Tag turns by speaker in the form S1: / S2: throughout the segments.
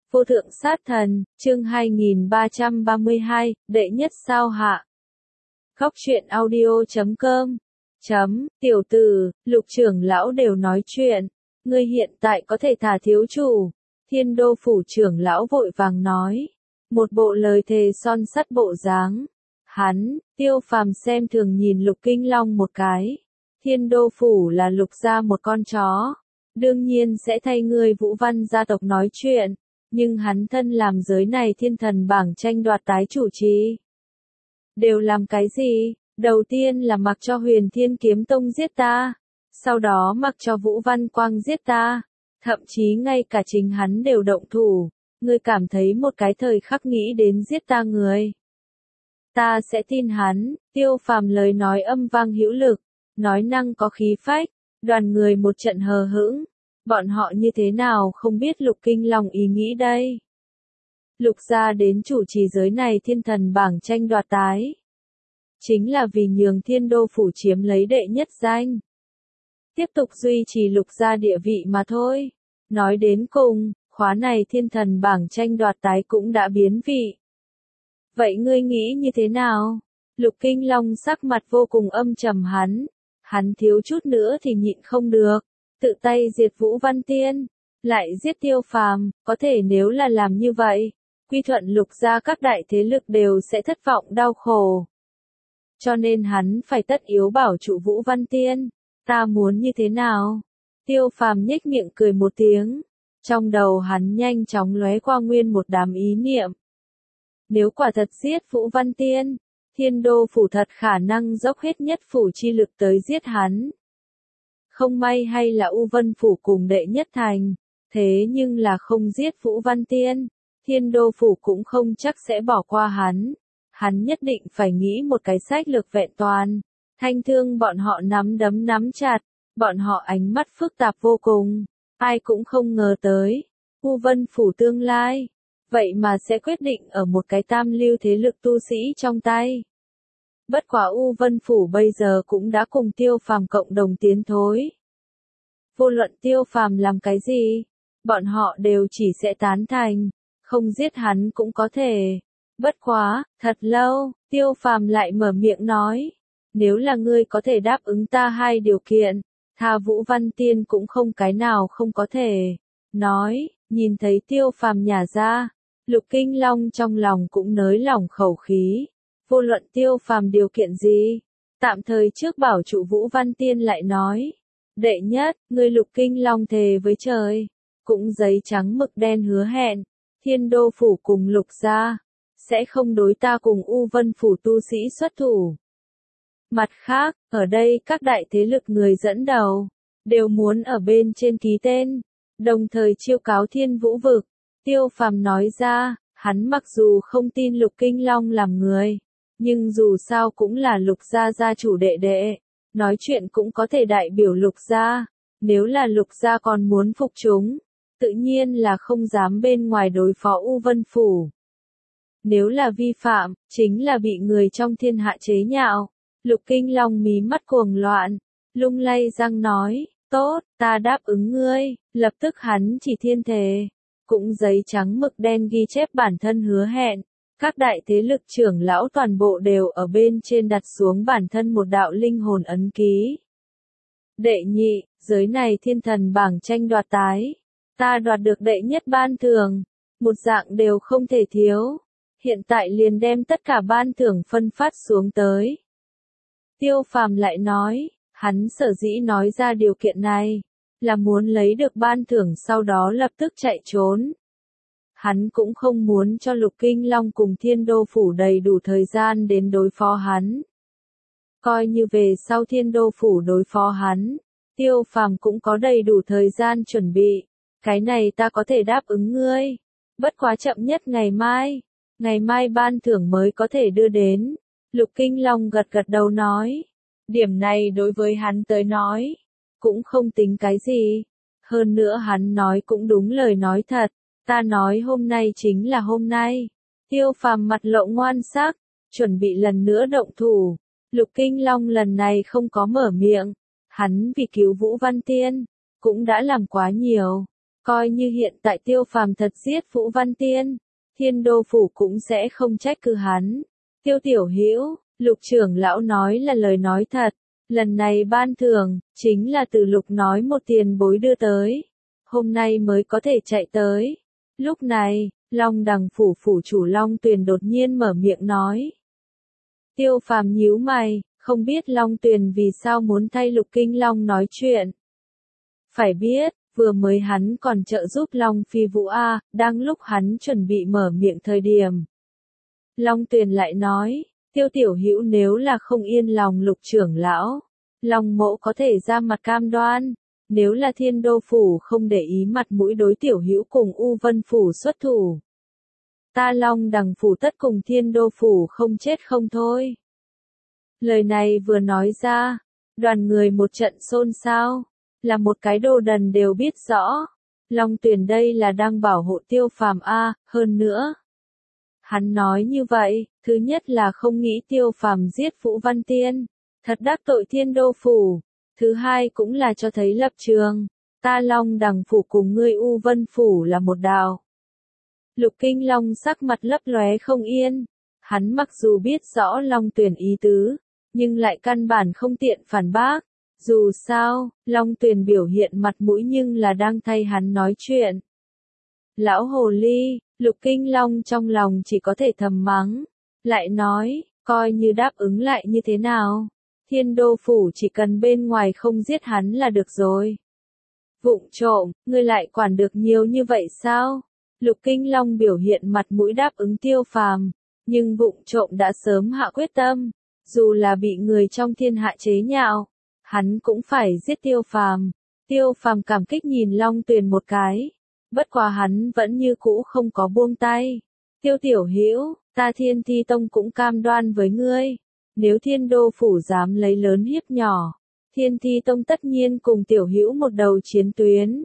S1: Vô thượng sát thần, chương 2332, đệ nhất sao hạ. Khóc chuyện audio.com. Tiểu tử, Lục trưởng lão đều nói chuyện. Ngươi hiện tại có thể thả thiếu chủ. Thiên đô phủ trưởng lão vội vàng nói. Một bộ lời thề son sắt bộ dáng. Hắn, Tiêu Phàm xem thường nhìn Lục Kinh Long một cái. Thiên đô phủ là Lục gia một con chó. Đương nhiên sẽ thay ngươi Vũ Văn gia tộc nói chuyện. Nhưng hắn thân làm giới này thiên thần bảng tranh đoạt tái chủ trì. Đều làm cái gì? Đầu tiên là mặc cho Huyền Thiên Kiếm Tông giết ta. Sau đó mặc cho Vũ Văn Quang giết ta. Thậm chí ngay cả chính hắn đều động thủ. Ngươi cảm thấy một cái thời khắc nghĩ đến giết ta người. Ta sẽ tin hắn. Tiêu Phàm lời nói âm vang hữu lực. Nói năng có khí phách. Đoàn người một trận hờ hững. Bọn họ như thế nào không biết Lục Kinh Long ý nghĩ đây. Lục gia đến chủ trì giới này thiên thần bảng tranh đoạt tái. Chính là vì nhường thiên đô phủ chiếm lấy đệ nhất danh. Tiếp tục duy trì lục gia địa vị mà thôi. Nói đến cùng, khóa này thiên thần bảng tranh đoạt tái cũng đã biến vị. Vậy ngươi nghĩ như thế nào? Lục Kinh Long sắc mặt vô cùng âm trầm hắn thiếu chút nữa thì nhịn không được. Tự tay diệt Vũ Văn Tiên, lại giết Tiêu Phàm, có thể nếu là làm như vậy, quy thuận lục gia các đại thế lực đều sẽ thất vọng đau khổ. Cho nên hắn phải tất yếu bảo trụ Vũ Văn Tiên, ta muốn như thế nào? Tiêu Phàm nhếch miệng cười một tiếng, trong đầu hắn nhanh chóng lóe qua nguyên một đám ý niệm. Nếu quả thật giết Vũ Văn Tiên, thiên đô phủ thật khả năng dốc hết nhất phủ chi lực tới giết hắn. Không may hay là U Vân Phủ cùng đệ nhất thành, thế nhưng là không giết Vũ Văn Tiên, thiên đô phủ cũng không chắc sẽ bỏ qua hắn nhất định phải nghĩ một cái sách lược vẹn toàn, thanh thương bọn họ nắm đấm nắm chặt, bọn họ ánh mắt phức tạp vô cùng, ai cũng không ngờ tới, U Vân Phủ tương lai, vậy mà sẽ quyết định ở một cái tam lưu thế lực tu sĩ trong tay. Bất quá U Vân Phủ bây giờ cũng đã cùng Tiêu Phàm cộng đồng tiến thối. Vô luận Tiêu Phàm làm cái gì, bọn họ đều chỉ sẽ tán thành, không giết hắn cũng có thể. Bất quá, thật lâu, Tiêu Phàm lại mở miệng nói, nếu là ngươi có thể đáp ứng ta hai điều kiện, tha Vũ Văn Tiên cũng không cái nào không có thể. Nói, nhìn thấy Tiêu Phàm nhả ra, Lục Kinh Long trong lòng cũng nới lỏng khẩu khí. Vô luận Tiêu Phàm điều kiện gì, tạm thời trước bảo trụ Vũ Văn Tiên lại nói. Đệ nhất, ngươi Lục Kinh Long thề với trời, cũng giấy trắng mực đen hứa hẹn, thiên đô phủ cùng Lục gia, sẽ không đối ta cùng U Vân Phủ tu sĩ xuất thủ. Mặt khác, ở đây các đại thế lực người dẫn đầu, đều muốn ở bên trên ký tên, đồng thời chiêu cáo Thiên Vũ Vực. Tiêu Phàm nói ra, hắn mặc dù không tin Lục Kinh Long làm người, nhưng dù sao cũng là Lục gia gia chủ đệ đệ, nói chuyện cũng có thể đại biểu Lục gia, nếu là Lục gia còn muốn phục chúng, tự nhiên là không dám bên ngoài đối phó U Vân Phủ. Nếu là vi phạm, chính là bị người trong thiên hạ chế nhạo. Lục Kinh Long mí mắt cuồng loạn, lung lay răng nói, tốt, ta đáp ứng ngươi, lập tức hắn chỉ thiên thề, cũng giấy trắng mực đen ghi chép bản thân hứa hẹn. Các đại thế lực trưởng lão toàn bộ đều ở bên trên đặt xuống bản thân một đạo linh hồn ấn ký. Đệ nhị, giới này thiên thần bảng tranh đoạt tái. Ta đoạt được đệ nhất ban thưởng. Một dạng đều không thể thiếu. Hiện tại liền đem tất cả ban thưởng phân phát xuống tới. Tiêu Phàm lại nói, hắn sở dĩ nói ra điều kiện này, là muốn lấy được ban thưởng sau đó lập tức chạy trốn. Hắn cũng không muốn cho Lục Kinh Long cùng Thiên Đô Phủ đầy đủ thời gian đến đối phó hắn. Coi như về sau Thiên Đô Phủ đối phó hắn, Tiêu Phàm cũng có đầy đủ thời gian chuẩn bị. Cái này ta có thể đáp ứng ngươi. Bất quá chậm nhất ngày mai ban thưởng mới có thể đưa đến. Lục Kinh Long gật gật đầu nói. Điểm này đối với hắn tới nói, cũng không tính cái gì. Hơn nữa hắn nói cũng đúng lời nói thật. Ta nói hôm nay chính là hôm nay. Tiêu Phàm mặt lộ ngoan sắc, chuẩn bị lần nữa động thủ. Lục Kinh Long lần này không có mở miệng. Hắn vì cứu Vũ Văn Tiên, cũng đã làm quá nhiều. Coi như hiện tại Tiêu Phàm thật giết Vũ Văn Tiên, Thiên Đô phủ cũng sẽ không trách cứ hắn. Tiêu Tiểu Hữu, Lục trưởng lão nói là lời nói thật, lần này ban thưởng chính là từ Lục nói một tiền bối đưa tới, hôm nay mới có thể chạy tới. Lúc này, Long Đằng phủ phủ chủ Long Tuyền đột nhiên mở miệng nói. Tiêu Phàm nhíu mày, không biết Long Tuyền vì sao muốn thay Lục Kinh Long nói chuyện. Phải biết, vừa mới hắn còn trợ giúp Long Phi Vũ A, đang lúc hắn chuẩn bị mở miệng thời điểm. Long Tuyền lại nói, Tiêu Tiểu Hữu nếu là không yên lòng Lục trưởng lão, Long mỗ có thể ra mặt cam đoan, nếu là Thiên Đô phủ không để ý mặt mũi đối Tiểu Hữu cùng U Vân phủ xuất thủ, ta Long Đằng phủ tất cùng Thiên Đô phủ không chết không thôi. Lời này vừa nói ra, đoàn người một trận xôn xao, là một cái đồ đần đều biết rõ, Long Tuyền đây là đang bảo hộ Tiêu Phàm A, hơn nữa. Hắn nói như vậy, thứ nhất là không nghĩ Tiêu Phàm giết Vũ Văn Tiên, thật đắc tội Thiên Đô phủ, thứ hai cũng là cho thấy lập trường, ta Long Đằng phủ cùng ngươi U Vân phủ là một đạo. Lục Kinh Long sắc mặt lấp lóe không yên, hắn mặc dù biết rõ Long Tuyền ý tứ, nhưng lại căn bản không tiện phản bác. Dù sao, Long Tuyền biểu hiện mặt mũi nhưng là đang thay hắn nói chuyện. Lão hồ ly, Lục Kinh Long trong lòng chỉ có thể thầm mắng, lại nói, coi như đáp ứng lại như thế nào. Thiên Đô phủ chỉ cần bên ngoài không giết hắn là được rồi. Vụng trộm, ngươi lại quản được nhiều như vậy sao? Lục Kinh Long biểu hiện mặt mũi đáp ứng Tiêu Phàm, nhưng vụng trộm đã sớm hạ quyết tâm, dù là bị người trong thiên hạ chế nhạo, hắn cũng phải giết Tiêu Phàm. Tiêu Phàm cảm kích nhìn Long Tuyền một cái, bất quá hắn vẫn như cũ không có buông tay. Tiêu Tiểu Hữu, ta Thiên Thi Tông cũng cam đoan với ngươi, nếu Thiên Đô phủ dám lấy lớn hiếp nhỏ, Thiên Thi Tông tất nhiên cùng Tiểu Hữu một đầu chiến tuyến.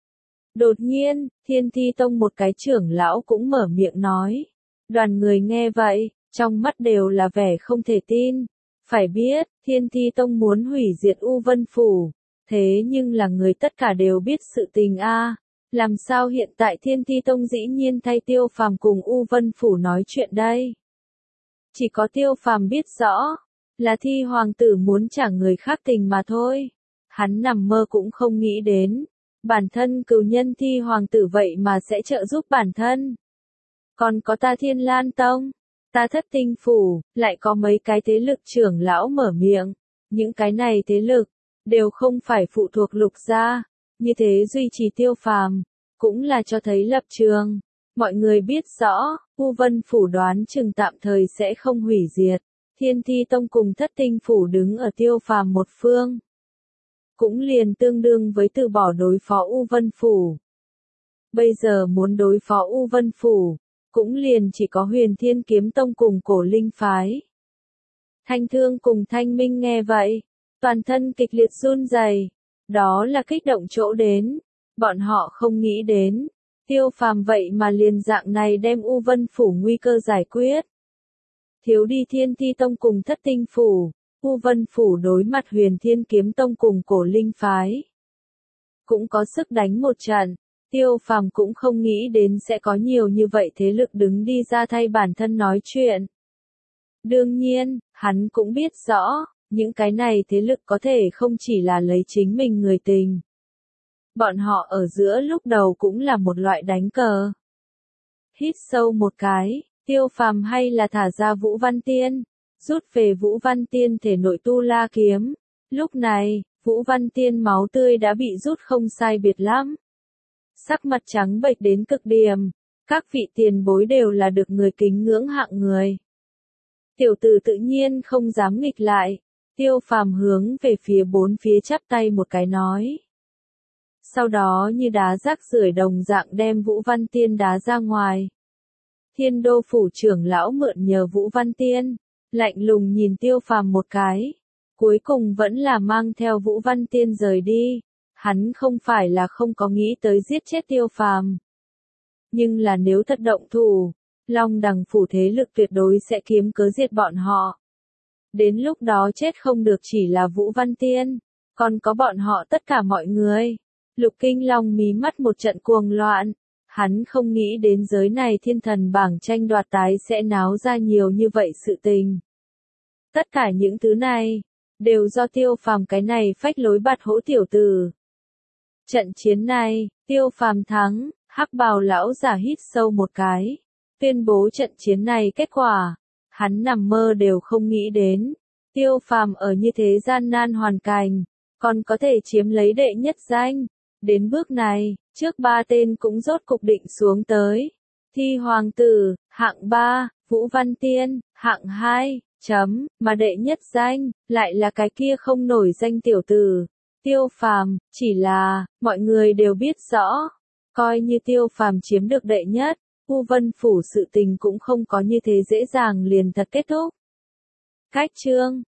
S1: Đột nhiên, Thiên Thi Tông một cái trưởng lão cũng mở miệng nói. Đoàn người nghe vậy, trong mắt đều là vẻ không thể tin. Phải biết, Thiên Thi Tông muốn hủy diệt U Vân phủ, thế nhưng là người tất cả đều biết sự tình a. Làm sao hiện tại Thiên Thi Tông dĩ nhiên thay Tiêu Phàm cùng U Vân phủ nói chuyện đây? Chỉ có Tiêu Phàm biết rõ, là Thi hoàng tử muốn trả người khác tình mà thôi. Hắn nằm mơ cũng không nghĩ đến, bản thân cừu nhân Thi hoàng tử vậy mà sẽ trợ giúp bản thân. Còn có ta Thiên Lan Tông, ta Thất Tinh phủ, lại có mấy cái thế lực trưởng lão mở miệng. Những cái này thế lực, đều không phải phụ thuộc Lục gia, như thế duy trì Tiêu Phàm, cũng là cho thấy lập trường. Mọi người biết rõ, U Vân phủ đoán chừng tạm thời sẽ không hủy diệt. Thiên Thi Tông cùng Thất Tinh phủ đứng ở Tiêu Phàm một phương, cũng liền tương đương với từ bỏ đối phó U Vân phủ. Bây giờ muốn đối phó U Vân phủ, cũng liền chỉ có Huyền Thiên Kiếm Tông cùng Cổ Linh phái. Thanh Thương cùng Thanh Minh nghe vậy, toàn thân kịch liệt run rẩy, đó là kích động chỗ đến, bọn họ không nghĩ đến, Tiêu Phàm vậy mà liền dạng này đem U Vân phủ nguy cơ giải quyết. Thiếu đi Thiên Thi Tông cùng Thất Tinh phủ, U Vân phủ đối mặt Huyền Thiên Kiếm Tông cùng Cổ Linh phái, cũng có sức đánh một trận. Tiêu Phàm cũng không nghĩ đến sẽ có nhiều như vậy thế lực đứng đi ra thay bản thân nói chuyện. Đương nhiên, hắn cũng biết rõ, những cái này thế lực có thể không chỉ là lấy chính mình người tình. Bọn họ ở giữa lúc đầu cũng là một loại đánh cờ. Hít sâu một cái, Tiêu Phàm hay là thả ra Vũ Văn Tiên, rút về Vũ Văn Tiên thể nội tu la kiếm. Lúc này, Vũ Văn Tiên máu tươi đã bị rút không sai biệt lắm. Sắc mặt trắng bệch đến cực điểm, các vị tiền bối đều là được người kính ngưỡng hạng người. Tiểu tử tự nhiên không dám nghịch lại, Tiêu Phàm hướng về phía bốn phía chắp tay một cái nói. Sau đó như đá rác rưởi đồng dạng đem Vũ Văn Tiên đá ra ngoài. Thiên Đô phủ trưởng lão mượn nhờ Vũ Văn Tiên, lạnh lùng nhìn Tiêu Phàm một cái, cuối cùng vẫn là mang theo Vũ Văn Tiên rời đi. Hắn không phải là không có nghĩ tới giết chết Tiêu Phàm, nhưng là nếu thật động thủ, Long Đằng phủ thế lực tuyệt đối sẽ kiếm cớ diệt bọn họ. Đến lúc đó chết không được chỉ là Vũ Văn Tiên, còn có bọn họ tất cả mọi người. Lục Kinh Long mí mắt một trận cuồng loạn. Hắn không nghĩ đến giới này thiên thần bảng tranh đoạt tái sẽ náo ra nhiều như vậy sự tình. Tất cả những thứ này, đều do Tiêu Phàm cái này phách lối bạt hỗ tiểu tử. Trận chiến này, Tiêu Phàm thắng, hắc bào lão giả hít sâu một cái, tuyên bố trận chiến này kết quả. Hắn nằm mơ đều không nghĩ đến, Tiêu Phàm ở như thế gian nan hoàn cảnh, còn có thể chiếm lấy đệ nhất danh. Đến bước này, trước 3 tên cũng rốt cục định xuống tới. Thi Hoàng Tử, hạng 3, Vũ Văn Tiên, hạng 2, mà đệ nhất danh, lại là cái kia không nổi danh tiểu tử. Tiêu Phàm, chỉ là, mọi người đều biết rõ, coi như Tiêu Phàm chiếm được đệ nhất, U Vân Phủ sự tình cũng không có như thế dễ dàng liền thật kết thúc. Cách chương